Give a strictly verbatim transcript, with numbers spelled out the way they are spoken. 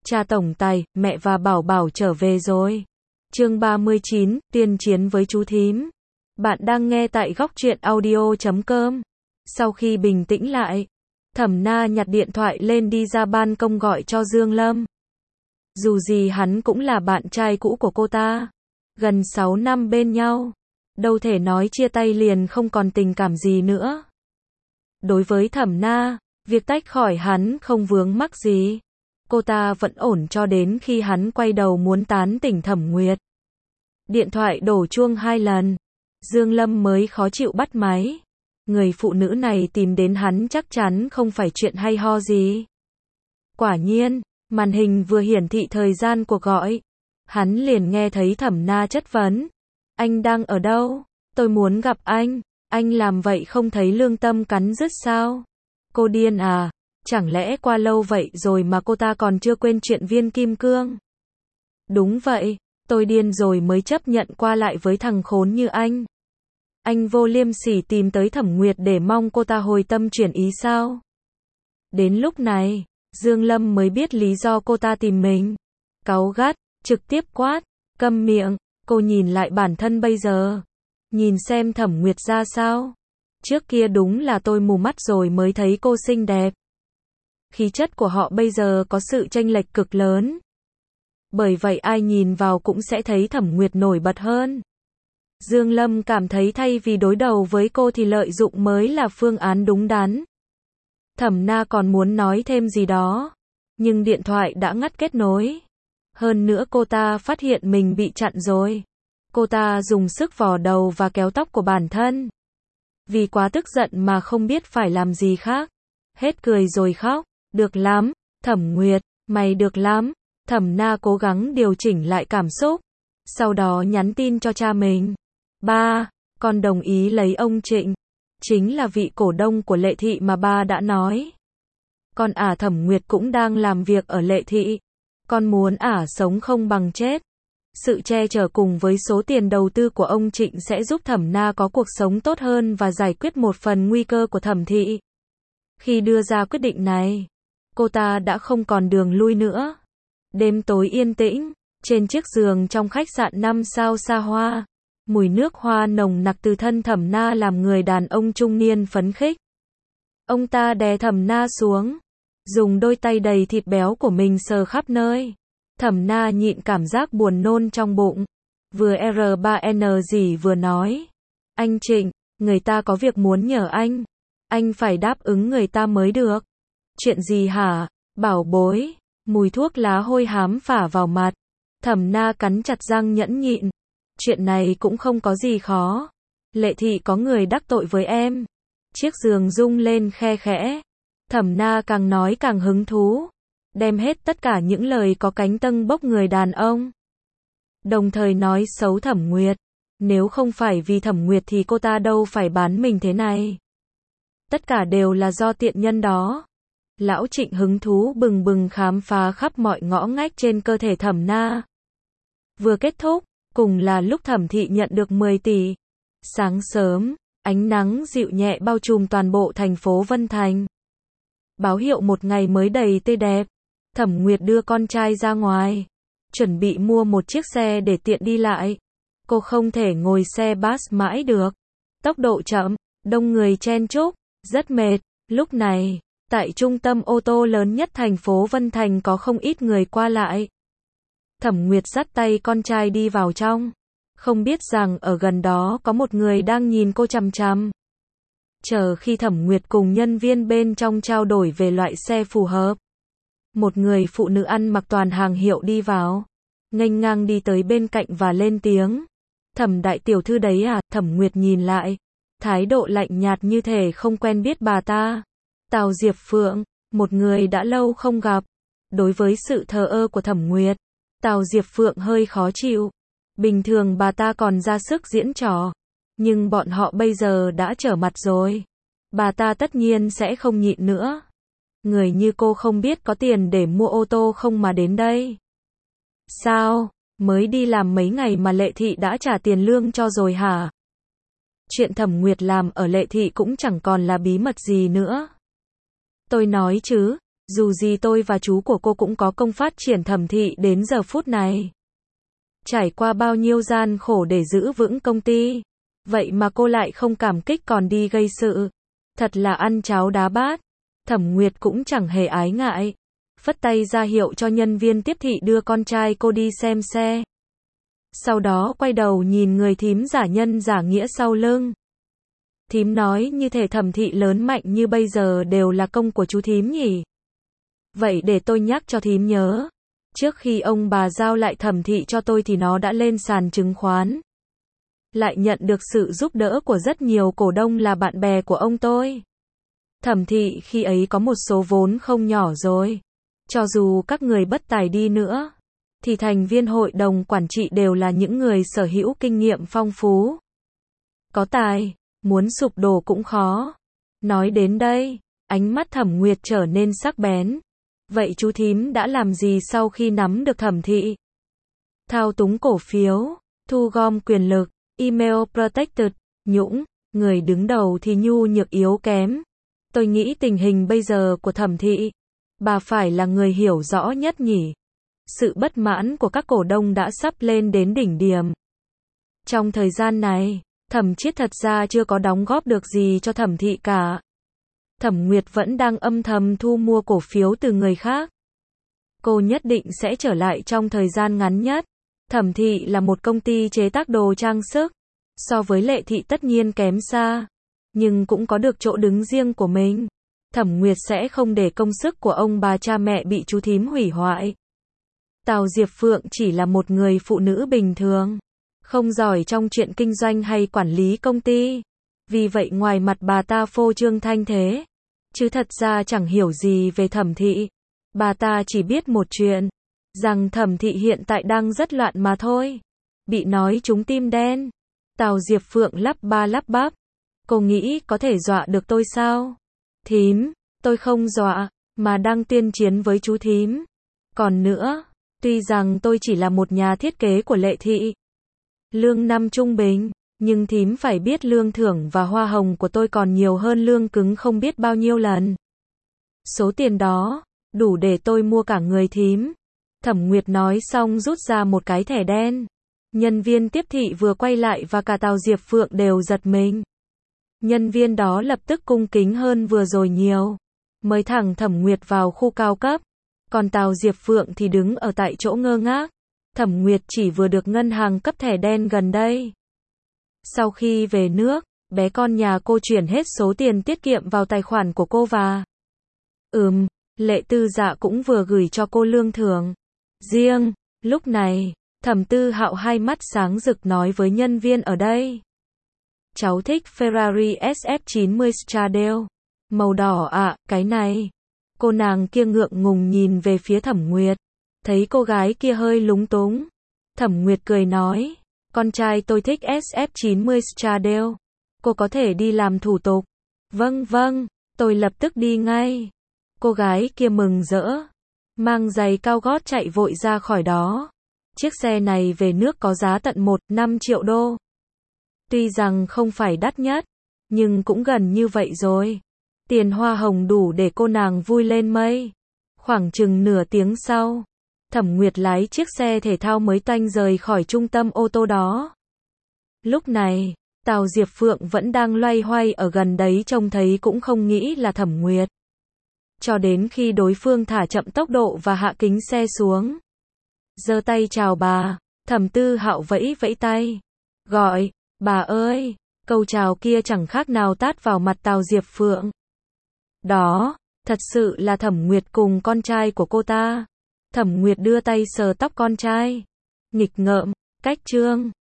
Cha tổng tài, mẹ và bảo bảo trở về rồi. Chương ba mươi chín, tiên chiến với chú thím. Bạn đang nghe tại góc truyện audio chấm com. Sau khi bình tĩnh lại, Thẩm Na nhặt điện thoại lên đi ra ban công gọi cho Dương Lâm. Dù gì hắn cũng là bạn trai cũ của cô ta. Gần sáu năm bên nhau. Đâu thể nói chia tay liền không còn tình cảm gì nữa. Đối với Thẩm Na, việc tách khỏi hắn không vướng mắc gì. Cô ta vẫn ổn cho đến khi hắn quay đầu muốn tán tỉnh Thẩm Nguyệt. Điện thoại đổ chuông hai lần. Dương Lâm mới khó chịu bắt máy. Người phụ nữ này tìm đến hắn chắc chắn không phải chuyện hay ho gì. Quả nhiên, màn hình vừa hiển thị thời gian cuộc gọi. Hắn liền nghe thấy Thẩm Na chất vấn. Anh đang ở đâu? Tôi muốn gặp anh. Anh làm vậy không thấy lương tâm cắn rứt sao? Cô điên à? Chẳng lẽ qua lâu vậy rồi mà cô ta còn chưa quên chuyện viên kim cương? Đúng vậy, tôi điên rồi mới chấp nhận qua lại với thằng khốn như anh. Anh vô liêm sỉ tìm tới Thẩm Nguyệt để mong cô ta hồi tâm chuyển ý sao? Đến lúc này, Dương Lâm mới biết lý do cô ta tìm mình. Cáu gắt, trực tiếp quát, câm miệng, cô nhìn lại bản thân bây giờ. Nhìn xem Thẩm Nguyệt ra sao? Trước kia đúng là tôi mù mắt rồi mới thấy cô xinh đẹp. Khí chất của họ bây giờ có sự chênh lệch cực lớn. Bởi vậy ai nhìn vào cũng sẽ thấy Thẩm Nguyệt nổi bật hơn. Dương Lâm cảm thấy thay vì đối đầu với cô thì lợi dụng mới là phương án đúng đắn. Thẩm Na còn muốn nói thêm gì đó, nhưng điện thoại đã ngắt kết nối. Hơn nữa cô ta phát hiện mình bị chặn rồi. Cô ta dùng sức vò đầu và kéo tóc của bản thân. Vì quá tức giận mà không biết phải làm gì khác. Hết cười rồi khóc. Được lắm, Thẩm Nguyệt, mày được lắm. Thẩm Na cố gắng điều chỉnh lại cảm xúc. Sau đó nhắn tin cho cha mình. Ba, con đồng ý lấy ông Trịnh. Chính là vị cổ đông của Lệ Thị mà ba đã nói. Con ả Thẩm Nguyệt cũng đang làm việc ở Lệ Thị. Con muốn ả sống không bằng chết. Sự che chở cùng với số tiền đầu tư của ông Trịnh sẽ giúp Thẩm Na có cuộc sống tốt hơn và giải quyết một phần nguy cơ của Thẩm Thị. Khi đưa ra quyết định này, cô ta đã không còn đường lui nữa. Đêm tối yên tĩnh, trên chiếc giường trong khách sạn năm sao xa hoa, mùi nước hoa nồng nặc từ thân Thẩm Na làm người đàn ông trung niên phấn khích. Ông ta đè Thẩm Na xuống, dùng đôi tay đầy thịt béo của mình sờ khắp nơi. Thẩm Na nhịn cảm giác buồn nôn trong bụng. Vừa R ba N gì vừa nói. Anh Trịnh, người ta có việc muốn nhờ anh. Anh phải đáp ứng người ta mới được. Chuyện gì hả, bảo bối? Mùi thuốc lá hôi hám phả vào mặt. Thẩm Na cắn chặt răng nhẫn nhịn. Chuyện này cũng không có gì khó. Lệ Thị có người đắc tội với em. Chiếc giường rung lên khe khẽ. Thẩm Na càng nói càng hứng thú. Đem hết tất cả những lời có cánh tâng bốc người đàn ông. Đồng thời nói xấu Thẩm Nguyệt. Nếu không phải vì Thẩm Nguyệt thì cô ta đâu phải bán mình thế này. Tất cả đều là do tiện nhân đó. Lão Trịnh hứng thú bừng bừng khám phá khắp mọi ngõ ngách trên cơ thể Thẩm Na. Vừa kết thúc, cùng là lúc Thẩm Thị nhận được mười tỷ. Sáng sớm, ánh nắng dịu nhẹ bao trùm toàn bộ thành phố Vân Thành. Báo hiệu một ngày mới đầy tươi đẹp. Thẩm Nguyệt đưa con trai ra ngoài, chuẩn bị mua một chiếc xe để tiện đi lại. Cô không thể ngồi xe bus mãi được. Tốc độ chậm, đông người chen chúc, rất mệt. Lúc này, tại trung tâm ô tô lớn nhất thành phố Vân Thành có không ít người qua lại. Thẩm Nguyệt dắt tay con trai đi vào trong. Không biết rằng ở gần đó có một người đang nhìn cô chằm chằm. Chờ khi Thẩm Nguyệt cùng nhân viên bên trong trao đổi về loại xe phù hợp. Một người phụ nữ ăn mặc toàn hàng hiệu đi vào. Nghênh ngang đi tới bên cạnh và lên tiếng. Thẩm đại tiểu thư đấy à? Thẩm Nguyệt nhìn lại. Thái độ lạnh nhạt như thể không quen biết bà ta. Tào Diệp Phượng, một người đã lâu không gặp. Đối với sự thờ ơ của Thẩm Nguyệt, Tào Diệp Phượng hơi khó chịu. Bình thường bà ta còn ra sức diễn trò. Nhưng bọn họ bây giờ đã trở mặt rồi. Bà ta tất nhiên sẽ không nhịn nữa. Người như cô không biết có tiền để mua ô tô không mà đến đây. Sao? Mới đi làm mấy ngày mà Lệ Thị đã trả tiền lương cho rồi hả? Chuyện Thẩm Nguyệt làm ở Lệ Thị cũng chẳng còn là bí mật gì nữa. Tôi nói chứ, Dù gì tôi và chú của cô cũng có công phát triển thẩm thị đến giờ phút này. Trải qua bao nhiêu gian khổ để giữ vững công ty. Vậy mà cô lại không cảm kích còn đi gây sự. Thật là ăn cháo đá bát. Thẩm Nguyệt cũng chẳng hề ái ngại. Phất tay ra hiệu cho nhân viên tiếp thị đưa con trai cô đi xem xe. Sau đó quay đầu nhìn người thím giả nhân giả nghĩa sau lưng. Thím nói như thể thẩm thị lớn mạnh như bây giờ đều là công của chú thím nhỉ. Vậy để tôi nhắc cho thím nhớ. Trước khi ông bà giao lại thẩm thị cho tôi thì nó đã lên sàn chứng khoán. Lại nhận được sự giúp đỡ của rất nhiều cổ đông là bạn bè của ông tôi. Thẩm thị khi ấy có một số vốn không nhỏ rồi. Cho dù các người bất tài đi nữa, thì thành viên hội đồng quản trị đều là những người sở hữu kinh nghiệm phong phú. Có tài, muốn sụp đổ cũng khó. Nói đến đây, ánh mắt Thẩm Nguyệt trở nên sắc bén. Vậy chú thím đã làm gì sau khi nắm được thẩm thị? Thao túng cổ phiếu, thu gom quyền lực, email protected, nhũng, người đứng đầu thì nhu nhược yếu kém. Tôi nghĩ tình hình bây giờ của thẩm thị, bà phải là người hiểu rõ nhất nhỉ. Sự bất mãn của các cổ đông đã sắp lên đến đỉnh điểm. Trong thời gian này, Thẩm Chiết thật ra chưa có đóng góp được gì cho thẩm thị cả. Thẩm Nguyệt vẫn đang âm thầm thu mua cổ phiếu từ người khác. Cô nhất định sẽ trở lại trong thời gian ngắn nhất. Thẩm thị là một công ty chế tác đồ trang sức. So với Lệ thị tất nhiên kém xa. Nhưng cũng có được chỗ đứng riêng của mình. Thẩm Nguyệt sẽ không để công sức của ông bà cha mẹ bị chú thím hủy hoại. Tào Diệp Phượng chỉ là một người phụ nữ bình thường. Không giỏi trong chuyện kinh doanh hay quản lý công ty. Vì vậy ngoài mặt bà ta phô trương thanh thế. Chứ thật ra chẳng hiểu gì về thẩm thị. Bà ta chỉ biết một chuyện. Rằng thẩm thị hiện tại đang rất loạn mà thôi. Bị nói trúng tim đen. Tào Diệp Phượng lắp ba lắp bắp. Cô nghĩ có thể dọa được tôi sao? Thím, tôi không dọa, mà đang tuyên chiến với chú thím. Còn nữa, tuy rằng tôi chỉ là một nhà thiết kế của Lệ thị. Lương năm trung bình. Nhưng thím phải biết lương thưởng và hoa hồng của tôi còn nhiều hơn lương cứng không biết bao nhiêu lần. Số tiền đó, đủ để tôi mua cả người thím. Thẩm Nguyệt nói xong rút ra một cái thẻ đen. Nhân viên tiếp thị vừa quay lại và cả Tào Diệp Phượng đều giật mình. Nhân viên đó lập tức cung kính hơn vừa rồi nhiều. Mới thẳng Thẩm Nguyệt vào khu cao cấp. Còn Tào Diệp Phượng thì đứng ở tại chỗ ngơ ngác. Thẩm Nguyệt chỉ vừa được ngân hàng cấp thẻ đen gần đây. Sau khi về nước, bé con nhà cô chuyển hết số tiền tiết kiệm vào tài khoản của cô và... Ừm, Lệ Tư Dạ cũng vừa gửi cho cô lương thưởng. Riêng, lúc này, Thẩm Tư Hạo hai mắt sáng rực nói với nhân viên ở đây. Cháu thích Ferrari S F chín mươi Stradale. Màu đỏ ạ, à, cái này. Cô nàng kia ngượng ngùng nhìn về phía Thẩm Nguyệt. Thấy cô gái kia hơi lúng túng. Thẩm Nguyệt cười nói. Con trai tôi thích S F chín mươi Stradale. Cô có thể đi làm thủ tục. Vâng vâng, tôi lập tức đi ngay. Cô gái kia mừng rỡ. Mang giày cao gót chạy vội ra khỏi đó. Chiếc xe này về nước có giá tận một phẩy năm triệu đô. Tuy rằng không phải đắt nhất, nhưng cũng gần như vậy rồi. Tiền hoa hồng đủ để cô nàng vui lên mây. Khoảng chừng nửa tiếng sau, Thẩm Nguyệt lái chiếc xe thể thao mới toanh rời khỏi trung tâm ô tô đó. Lúc này, Tào Diệp Phượng vẫn đang loay hoay ở gần đấy trông thấy cũng không nghĩ là Thẩm Nguyệt. Cho đến khi đối phương thả chậm tốc độ và hạ kính xe xuống. Giơ tay chào bà, Thẩm Tư Hạo vẫy vẫy tay. Gọi, bà ơi, câu chào kia chẳng khác nào tát vào mặt Tào Diệp Phượng. Đó, thật sự là Thẩm Nguyệt cùng con trai của cô ta. Thẩm Nguyệt đưa tay sờ tóc con trai. Nghịch ngợm, cách trương.